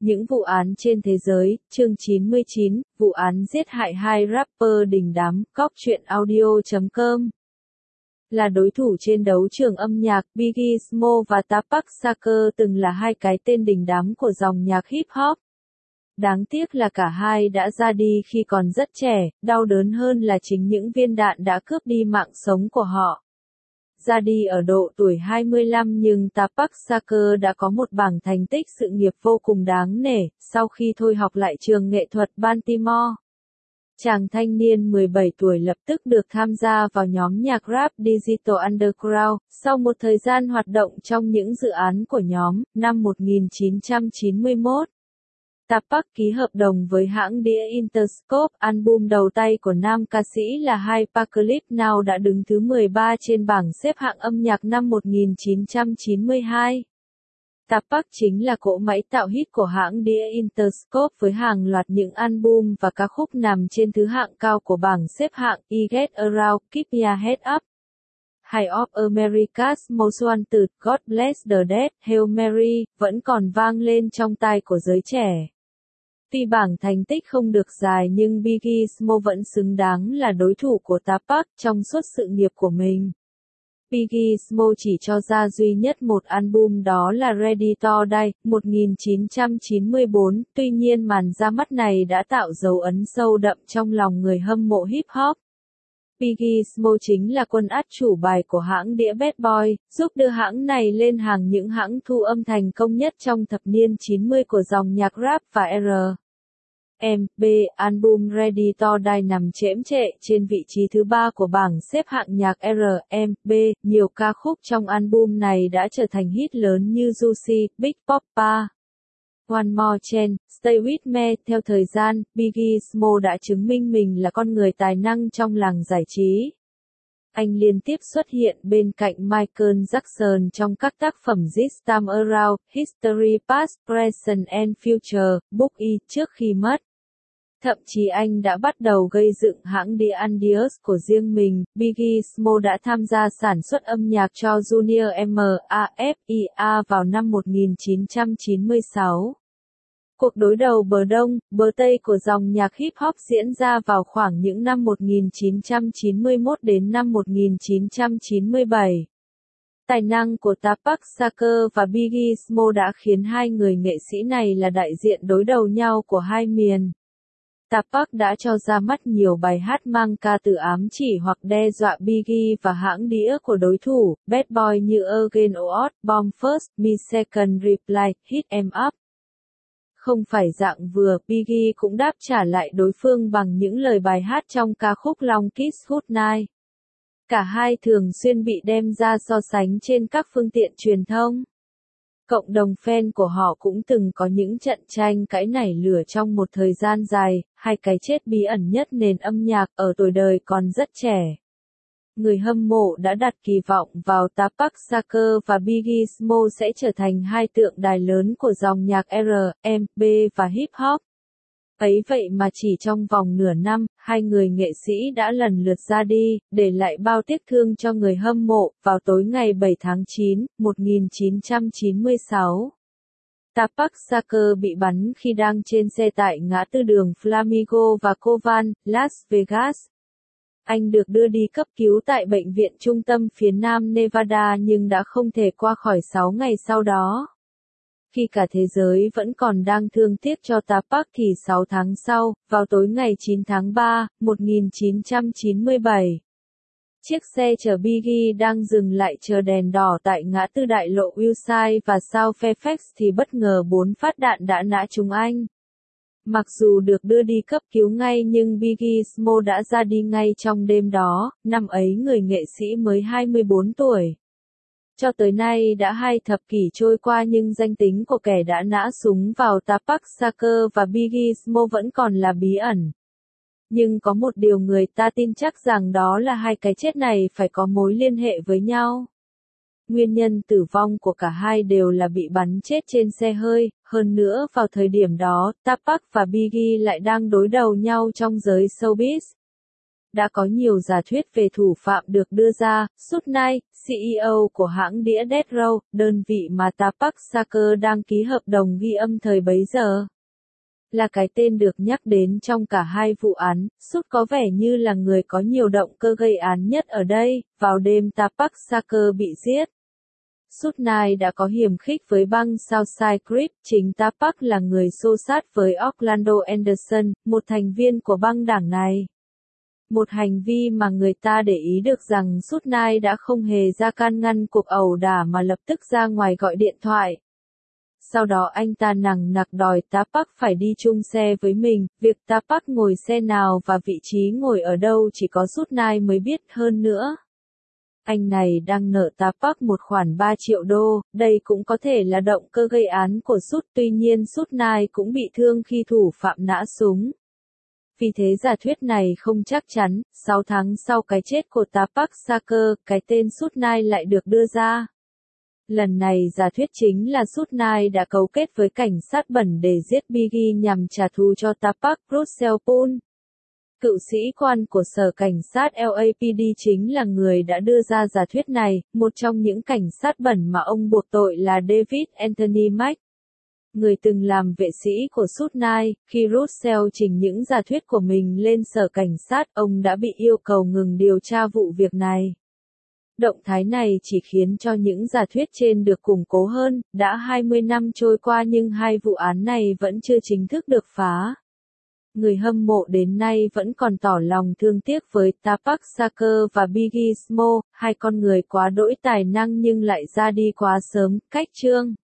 Những vụ án trên thế giới, chương 99, vụ án giết hại hai rapper đình đám, cóc truyện audio.com. Là đối thủ trên đấu trường âm nhạc, Biggie Smalls và Tupac Shakur từng là hai cái tên đình đám của dòng nhạc hip hop. Đáng tiếc là cả hai đã ra đi khi còn rất trẻ, đau đớn hơn là chính những viên đạn đã cướp đi mạng sống của họ. Ra đi ở độ tuổi 25 nhưng Tupac Shakur đã có một bảng thành tích sự nghiệp vô cùng đáng nể, sau khi thôi học lại trường nghệ thuật Baltimore. Chàng thanh niên 17 tuổi lập tức được tham gia vào nhóm nhạc rap Digital Underground, sau một thời gian hoạt động trong những dự án của nhóm, năm 1991. Tupac ký hợp đồng với hãng đĩa Interscope, album đầu tay của nam ca sĩ là Hypacalypse Now đã đứng thứ 13 trên bảng xếp hạng âm nhạc năm 1992. Tupac chính là cỗ máy tạo hit của hãng đĩa Interscope với hàng loạt những album và ca khúc nằm trên thứ hạng cao của bảng xếp hạng I Get Around, Keep Your Head Up, High of America's Most Wanted, God Bless the Dead, Hail Mary, vẫn còn vang lên trong tai của giới trẻ. Tuy bảng thành tích không được dài nhưng Biggie Smalls vẫn xứng đáng là đối thủ của Tupac trong suốt sự nghiệp của mình. Biggie Smalls chỉ cho ra duy nhất một album đó là Ready to Die, 1994, tuy nhiên màn ra mắt này đã tạo dấu ấn sâu đậm trong lòng người hâm mộ hip hop. Biggie Smalls chính là quân át chủ bài của hãng đĩa Bad Boy, giúp đưa hãng này lên hàng những hãng thu âm thành công nhất trong thập niên 90 của dòng nhạc rap và R&B. Album Ready to Die nằm chễm chệ trên vị trí thứ 3 của bảng xếp hạng nhạc R&B. Nhiều ca khúc trong album này đã trở thành hit lớn như Juicy, Big Poppa, One More Chance, Stay With Me. Theo thời gian, Biggie Smalls đã chứng minh mình là con người tài năng trong làng giải trí. Anh liên tiếp xuất hiện bên cạnh Michael Jackson trong các tác phẩm This Time Around, History Past, Present and Future, Book E trước khi mất. Thậm chí anh đã bắt đầu gây dựng hãng đĩa Adios của riêng mình. Biggie Smalls đã tham gia sản xuất âm nhạc cho Junior Mafia vào năm 1996. Cuộc đối đầu bờ Đông, bờ Tây của dòng nhạc hip hop diễn ra vào khoảng những năm 1991 đến năm 1997. Tài năng của Tupac Shakur và Biggie Smalls đã khiến hai người nghệ sĩ này là đại diện đối đầu nhau của hai miền. Tupac đã cho ra mắt nhiều bài hát mang ca từ ám chỉ hoặc đe dọa Biggie và hãng đĩa của đối thủ, Bad Boy như Again or Bomb First, Me Second Reply, Hit Em Up. Không phải dạng vừa, Biggie cũng đáp trả lại đối phương bằng những lời bài hát trong ca khúc Long Kiss Goodnight. Cả hai thường xuyên bị đem ra so sánh trên các phương tiện truyền thông. Cộng đồng fan của họ cũng từng có những trận tranh cãi nảy lửa trong một thời gian dài, hai cái chết bí ẩn nhất nền âm nhạc ở tuổi đời còn rất trẻ. Người hâm mộ đã đặt kỳ vọng vào Tupac Shakur và Biggie Smalls sẽ trở thành hai tượng đài lớn của dòng nhạc R&B và hip hop. Ấy vậy mà chỉ trong vòng nửa năm, hai người nghệ sĩ đã lần lượt ra đi, để lại bao tiếc thương cho người hâm mộ. Vào tối ngày 7 tháng 9, 1996, Tupac Shakur bị bắn khi đang trên xe tại ngã tư đường Flamingo và Covan, Las Vegas. Anh được đưa đi cấp cứu tại bệnh viện trung tâm phía Nam Nevada nhưng đã không thể qua khỏi 6 ngày sau đó. Khi cả thế giới vẫn còn đang thương tiếc cho Tupac thì 6 tháng sau, vào tối ngày 9 tháng 3, 1997, chiếc xe chở Biggie đang dừng lại chờ đèn đỏ tại ngã tư đại lộ Wilshire và South Fairfax thì bất ngờ 4 phát đạn đã nã trúng anh. Mặc dù được đưa đi cấp cứu ngay nhưng Biggie Smalls đã ra đi ngay trong đêm đó, năm ấy người nghệ sĩ mới 24 tuổi. Cho tới nay đã 2 thập kỷ trôi qua nhưng danh tính của kẻ đã nã súng vào Tupac Shakur và Biggie Smalls vẫn còn là bí ẩn. Nhưng có một điều người ta tin chắc rằng đó là hai cái chết này phải có mối liên hệ với nhau. Nguyên nhân tử vong của cả hai đều là bị bắn chết trên xe hơi, hơn nữa vào thời điểm đó, Tupac và Biggie lại đang đối đầu nhau trong giới showbiz. đã có nhiều giả thuyết về thủ phạm được đưa ra. Sut Knight, CEO của hãng đĩa Death Row, đơn vị mà Tupac Shakur đang ký hợp đồng ghi âm thời bấy giờ, là cái tên được nhắc đến trong cả hai vụ án. Sut có vẻ như là người có nhiều động cơ gây án nhất ở đây. Vào đêm Tupac Shakur bị giết, Sut Knight đã có hiềm khích với băng Southside Crip. Chính Tupac là người xô xát với Orlando Anderson, một thành viên của băng đảng này. Một hành vi mà người ta để ý được rằng Sut Knight đã không hề ra can ngăn cuộc ẩu đả mà lập tức ra ngoài gọi điện thoại. Sau đó anh ta nằng nặc đòi Tupac phải đi chung xe với mình. Việc Tupac ngồi xe nào và vị trí ngồi ở đâu chỉ có Sut Knight mới biết. Hơn nữa, anh này đang nợ Tupac một khoản 3 triệu đô, đây cũng có thể là động cơ gây án của Sut. Tuy nhiên Sut Knight cũng bị thương khi thủ phạm nã súng. Vì thế giả thuyết này không chắc chắn. 6 tháng sau cái chết của Tupac Shakur, cái tên Sut Knight lại được đưa ra. Lần này giả thuyết chính là Sut Knight đã cấu kết với cảnh sát bẩn để giết Biggie nhằm trả thù cho Tupac. Russell Poole, cựu sĩ quan của sở cảnh sát LAPD chính là người đã đưa ra giả thuyết này. Một trong những cảnh sát bẩn mà ông buộc tội là David Anthony Mack, người từng làm vệ sĩ của Sut Knight. Khi Russell trình những giả thuyết của mình lên sở cảnh sát, ông đã bị yêu cầu ngừng điều tra vụ việc này. Động thái này chỉ khiến cho những giả thuyết trên được củng cố hơn. Đã 20 năm trôi qua nhưng hai vụ án này vẫn chưa chính thức được phá. Người hâm mộ đến nay vẫn còn tỏ lòng thương tiếc với Tupac Shakur và Biggie Smalls, hai con người quá đỗi tài năng nhưng lại ra đi quá sớm. Cách chương